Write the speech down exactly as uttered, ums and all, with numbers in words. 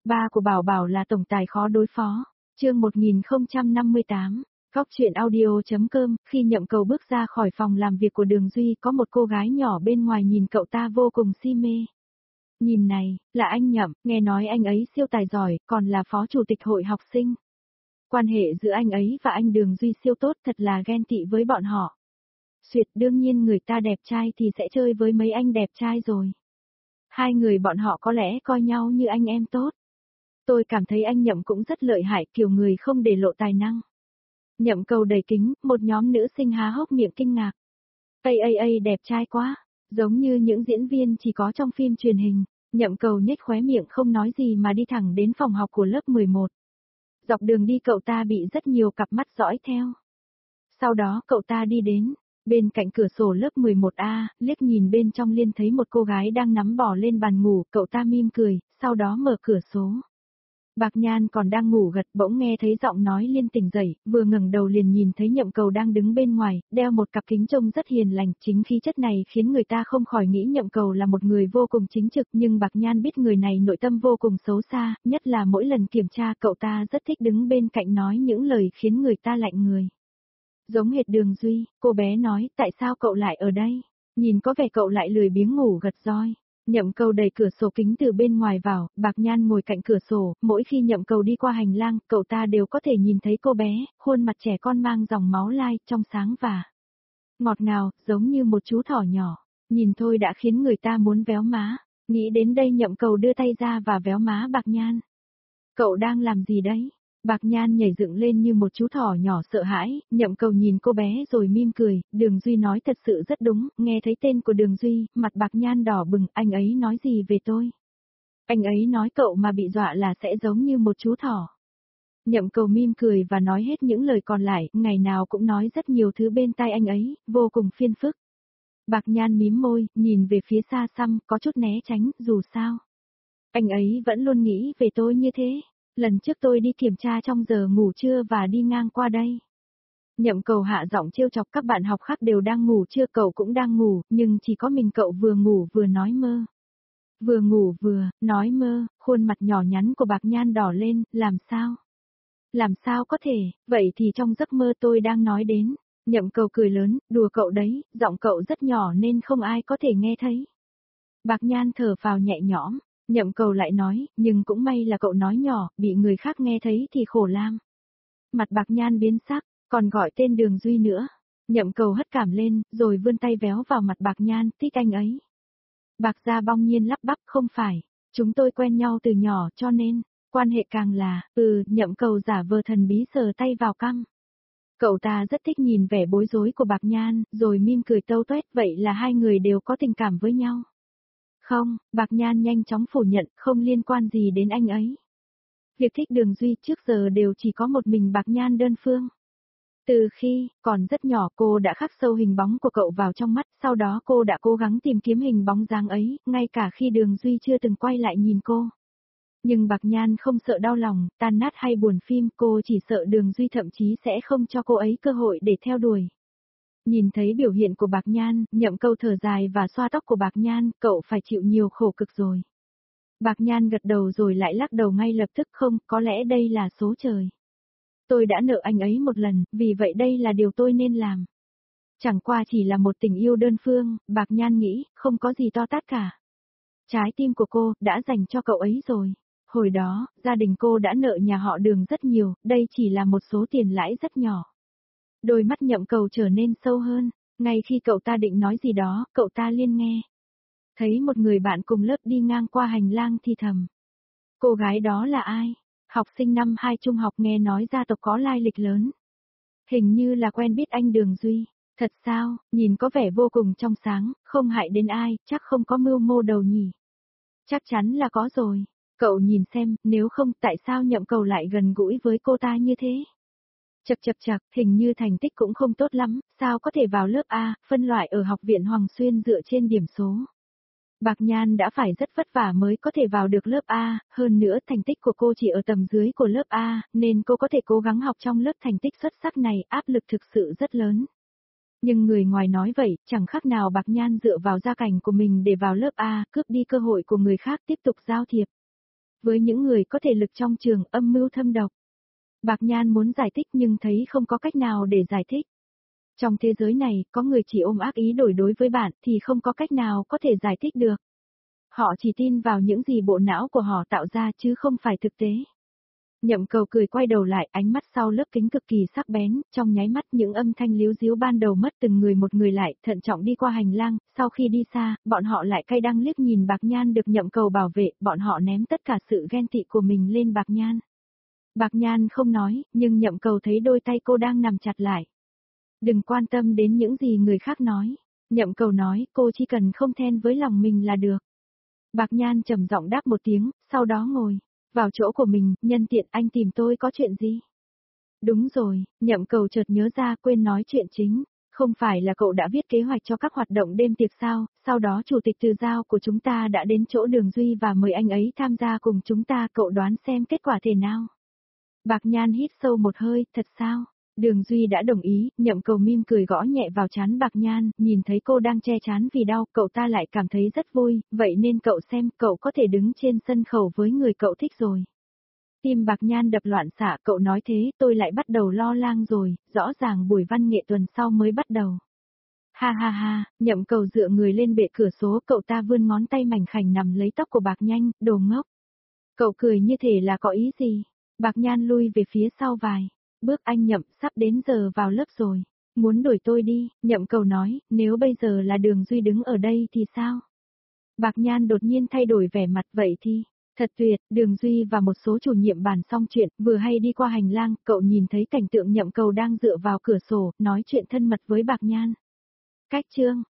Ba của Bảo Bảo là tổng tài khó đối phó. Chương một nghìn không trăm năm mươi tám. Góc truyện audio.com. Khi Nhậm Cầu bước ra khỏi phòng làm việc của Đường Duy, có một cô gái nhỏ bên ngoài nhìn cậu ta vô cùng si mê. Nhìn này, là anh Nhậm, nghe nói anh ấy siêu tài giỏi, còn là phó chủ tịch hội học sinh. Quan hệ giữa anh ấy và anh Đường Duy siêu tốt, thật là ghen tị với bọn họ. Xuyệt, đương nhiên người ta đẹp trai thì sẽ chơi với mấy anh đẹp trai rồi. Hai người bọn họ có lẽ coi nhau như anh em tốt. Tôi cảm thấy anh Nhậm cũng rất lợi hại, kiểu người không để lộ tài năng. Nhậm Cầu đầy kính, một nhóm nữ sinh há hốc miệng kinh ngạc. Ây ây ây, đẹp trai quá, giống như những diễn viên chỉ có trong phim truyền hình. Nhậm Cầu nhếch khóe miệng không nói gì mà đi thẳng đến phòng học của lớp mười một. Dọc đường đi cậu ta bị rất nhiều cặp mắt dõi theo. Sau đó cậu ta đi đến bên cạnh cửa sổ lớp mười một A, liếc nhìn bên trong liên thấy một cô gái đang nắm bò lên bàn ngủ, cậu ta mỉm cười, sau đó mở cửa số. Bạc Nhan còn đang ngủ gật, bỗng nghe thấy giọng nói Liên tỉnh dậy, vừa ngẩng đầu liền nhìn thấy Nhậm Cầu đang đứng bên ngoài, đeo một cặp kính trông rất hiền lành, chính khí chất này khiến người ta không khỏi nghĩ Nhậm Cầu là một người vô cùng chính trực, nhưng Bạc Nhan biết người này nội tâm vô cùng xấu xa, nhất là mỗi lần kiểm tra cậu ta rất thích đứng bên cạnh nói những lời khiến người ta lạnh người. Giống hệt Đường Duy, cô bé nói, tại sao cậu lại ở đây? Nhìn có vẻ cậu lại lười biếng ngủ gật roi. Nhậm Cầu đẩy cửa sổ kính từ bên ngoài vào, Bạc Nhan ngồi cạnh cửa sổ, mỗi khi Nhậm Cầu đi qua hành lang, cậu ta đều có thể nhìn thấy cô bé, khuôn mặt trẻ con mang dòng máu lai, trong sáng và ngọt ngào, giống như một chú thỏ nhỏ. Nhìn thôi đã khiến người ta muốn véo má. Nghĩ đến đây Nhậm Cầu đưa tay ra và véo má Bạc Nhan. Cậu đang làm gì đấy? Bạc Nhan nhảy dựng lên như một chú thỏ nhỏ sợ hãi, Nhậm Cầu nhìn cô bé rồi mỉm cười, Đường Duy nói thật sự rất đúng, nghe thấy tên của Đường Duy, mặt Bạc Nhan đỏ bừng, anh ấy nói gì về tôi? Anh ấy nói cậu mà bị dọa là sẽ giống như một chú thỏ. Nhậm Cầu mỉm cười và nói hết những lời còn lại, ngày nào cũng nói rất nhiều thứ bên tai anh ấy, vô cùng phiền phức. Bạc Nhan mím môi, nhìn về phía xa xăm, có chút né tránh, dù sao. Anh ấy vẫn luôn nghĩ về tôi như thế. Lần trước tôi đi kiểm tra trong giờ ngủ trưa và đi ngang qua đây. Nhậm Cầu hạ giọng trêu chọc, các bạn học khác đều đang ngủ trưa, cậu cũng đang ngủ, nhưng chỉ có mình cậu vừa ngủ vừa nói mơ. Vừa ngủ vừa, nói mơ, khuôn mặt nhỏ nhắn của Bạc Nhan đỏ lên, làm sao? Làm sao có thể, vậy thì trong giấc mơ tôi đang nói đến. Nhậm Cầu cười lớn, đùa cậu đấy, giọng cậu rất nhỏ nên không ai có thể nghe thấy. Bạc Nhan thở phào nhẹ nhõm. Nhậm Cầu lại nói, nhưng cũng may là cậu nói nhỏ, bị người khác nghe thấy thì khổ lam. Mặt Bạc Nhan biến sắc, còn gọi tên Đường Duy nữa. Nhậm Cầu hất cảm lên, rồi vươn tay véo vào mặt Bạc Nhan, thích anh ấy. Bạc Gia bong nhiên lắp bắp, không phải, chúng tôi quen nhau từ nhỏ cho nên, quan hệ càng là, ừ, Nhậm Cầu giả vờ thần bí sờ tay vào cằm. Cậu ta rất thích nhìn vẻ bối rối của Bạc Nhan, rồi mỉm cười tâu tuét, vậy là hai người đều có tình cảm với nhau. Không, Bạc Nhan nhanh chóng phủ nhận, không liên quan gì đến anh ấy. Việc thích Đường Duy trước giờ đều chỉ có một mình Bạc Nhan đơn phương. Từ khi còn rất nhỏ cô đã khắc sâu hình bóng của cậu vào trong mắt, sau đó cô đã cố gắng tìm kiếm hình bóng dáng ấy, ngay cả khi Đường Duy chưa từng quay lại nhìn cô. Nhưng Bạc Nhan không sợ đau lòng, tan nát hay buồn phim, cô chỉ sợ Đường Duy thậm chí sẽ không cho cô ấy cơ hội để theo đuổi. Nhìn thấy biểu hiện của Bạc Nhan, Nhậm Cầu thở dài và xoa tóc của Bạc Nhan, cậu phải chịu nhiều khổ cực rồi. Bạc Nhan gật đầu rồi lại lắc đầu ngay lập tức, không, có lẽ đây là số trời. Tôi đã nợ anh ấy một lần, vì vậy đây là điều tôi nên làm. Chẳng qua chỉ là một tình yêu đơn phương, Bạc Nhan nghĩ, không có gì to tát cả. Trái tim của cô, đã dành cho cậu ấy rồi. Hồi đó, gia đình cô đã nợ nhà họ Đường rất nhiều, đây chỉ là một số tiền lãi rất nhỏ. Đôi mắt Nhậm Cầu trở nên sâu hơn, ngay khi cậu ta định nói gì đó, cậu ta liên nghe. Thấy một người bạn cùng lớp đi ngang qua hành lang thì thầm. Cô gái đó là ai? Học sinh năm hai trung học, nghe nói gia tộc có lai lịch lớn. Hình như là quen biết anh Đường Duy. Thật sao, nhìn có vẻ vô cùng trong sáng, không hại đến ai, chắc không có mưu mô đầu nhỉ. Chắc chắn là có rồi. Cậu nhìn xem, nếu không tại sao Nhậm Cầu lại gần gũi với cô ta như thế? Chậc chậc chậc, hình như thành tích cũng không tốt lắm, sao có thể vào lớp A, phân loại ở học viện Hoàng Xuyên dựa trên điểm số. Bạc Nhan đã phải rất vất vả mới có thể vào được lớp A, hơn nữa thành tích của cô chỉ ở tầm dưới của lớp A, nên cô có thể cố gắng học trong lớp thành tích xuất sắc này, áp lực thực sự rất lớn. Nhưng người ngoài nói vậy, chẳng khác nào Bạc Nhan dựa vào gia cảnh của mình để vào lớp A, cướp đi cơ hội của người khác tiếp tục giao thiệp. Với những người có thể lực trong trường âm mưu thâm độc. Bạc Nhan muốn giải thích nhưng thấy không có cách nào để giải thích. Trong thế giới này, có người chỉ ôm ác ý đổi đối với bạn thì không có cách nào có thể giải thích được. Họ chỉ tin vào những gì bộ não của họ tạo ra chứ không phải thực tế. Nhậm Cầu cười quay đầu lại, ánh mắt sau lớp kính cực kỳ sắc bén, trong nháy mắt những âm thanh líu díu ban đầu mất từng người một người lại, thận trọng đi qua hành lang, sau khi đi xa, bọn họ lại cay đắng liếc nhìn Bạc Nhan được Nhậm Cầu bảo vệ, bọn họ ném tất cả sự ghen tị của mình lên Bạc Nhan. Bạc Nhan không nói, nhưng Nhậm Cầu thấy đôi tay cô đang nằm chặt lại. Đừng quan tâm đến những gì người khác nói. Nhậm Cầu nói, cô chỉ cần không then với lòng mình là được. Bạc Nhan trầm giọng đáp một tiếng, sau đó ngồi vào chỗ của mình, nhân tiện anh tìm tôi có chuyện gì? Đúng rồi, Nhậm Cầu chợt nhớ ra quên nói chuyện chính. Không phải là cậu đã viết kế hoạch cho các hoạt động đêm tiệc sao, sau đó chủ tịch Từ Giao của chúng ta đã đến chỗ Đường Duy và mời anh ấy tham gia cùng chúng ta, cậu đoán xem kết quả thế nào? Bạc Nhan hít sâu một hơi, thật sao? Đường Duy đã đồng ý, Nhậm Cầu mỉm cười gõ nhẹ vào trán Bạc Nhan, nhìn thấy cô đang che trán vì đau, cậu ta lại cảm thấy rất vui, vậy nên cậu xem, cậu có thể đứng trên sân khấu với người cậu thích rồi. Tim Bạc Nhan đập loạn xạ, cậu nói thế, tôi lại bắt đầu lo lang rồi, rõ ràng buổi văn nghệ tuần sau mới bắt đầu. Ha ha ha, Nhậm Cầu dựa người lên bệ cửa sổ, cậu ta vươn ngón tay mảnh khảnh nằm lấy tóc của Bạc Nhan, đồ ngốc. Cậu cười như thể là có ý gì? Bạc Nhan lui về phía sau vài bước, anh Nhậm, sắp đến giờ vào lớp rồi. Muốn đuổi tôi đi, Nhậm Cầu nói, nếu bây giờ là Đường Duy đứng ở đây thì sao? Bạc Nhan đột nhiên thay đổi vẻ mặt, vậy thì, thật tuyệt, Đường Duy và một số chủ nhiệm bàn xong chuyện, vừa hay đi qua hành lang, cậu nhìn thấy cảnh tượng Nhậm Cầu đang dựa vào cửa sổ, nói chuyện thân mật với Bạc Nhan. Cách chương